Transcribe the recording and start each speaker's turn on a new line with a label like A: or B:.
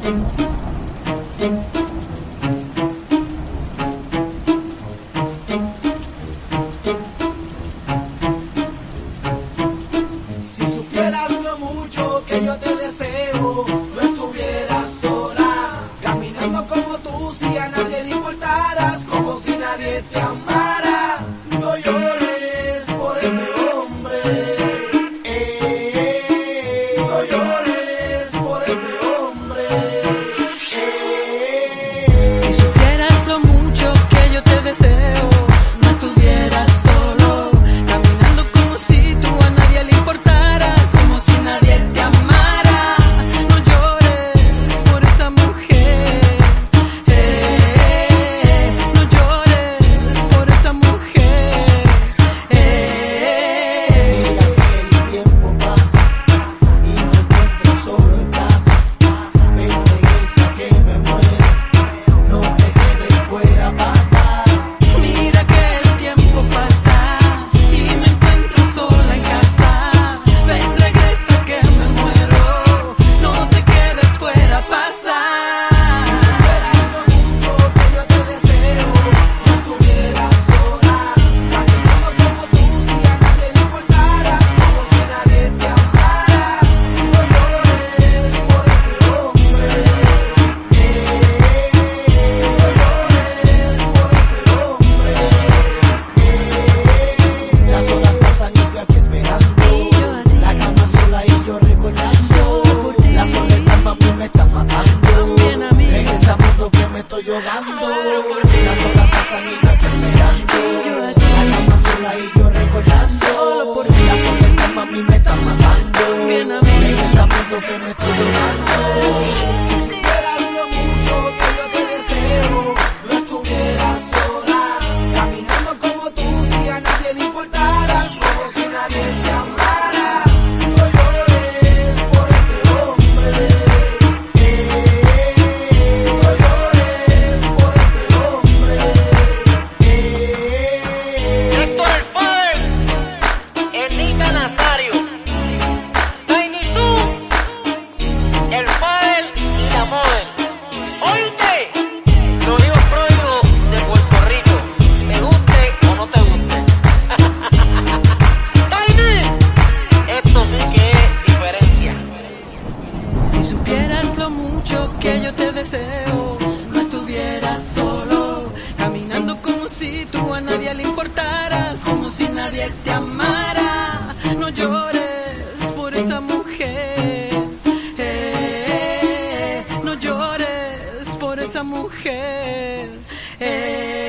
A: Si supieras lo mucho que yo te deseo, no estuvieras sola, caminando como tú, si a nadie le importaras, como si nadie te amara. No llores por ese hombre, no llores por ese hombre.
B: Si supieras lo mucho que yo te deseo, no estuvieras solo, caminando como si tú a nadie le importaras, como si nadie te amara. No llores por esa mujer, no llores por esa mujer.
A: Mira que el tiempo pasa y no encuentro solo en casa. Ven, regresa que me muero, no te quedes fuera, pasa.
B: Mira que el tiempo pasa y me encuentro sola en casa. Ven, regresa que me muero, no te quedes fuera, pasa.
A: Supieras lo mucho que yo te deseo, no estuvieras sola, caminando como tú, si a nadie le importaras, como si nadie te amara. No llores por ese hombre, no llores por ese hombre. Las horas pasan y yo aquí esperando, la cama sola y yo recordando. La soledad, mami, me está matando.
B: También a mí.
A: Regresa mundo que me estoy ahogando. Las horas pasan y yo aquí esperando, la cama sola y yo recordando.
B: Solo por ti.
A: La soledad, mami, me está matando.
B: También a mí.
A: Regresa mundo que me estoy ahogando. Si supieras lo mucho que yo te deseo, no estuvieras sola, caminando como tú, si a nadie le importaras, como si nadie te amara. No llores por ese hombre, no llores por ese hombre.
C: Héctor el Padre, Enita Nazario, Tiny Toon, el Padre y la Model. Oíste, los hijos pródigos de Puerto Rico, te guste o no te guste. Tiny, esto sí que es diferencia.
B: Si supieras lo mucho que yo te deseo, no estuvieras solo, caminando como si tú a nadie le importaras, como si nadie te amara. No llores por esa mujer, no llores por esa mujer.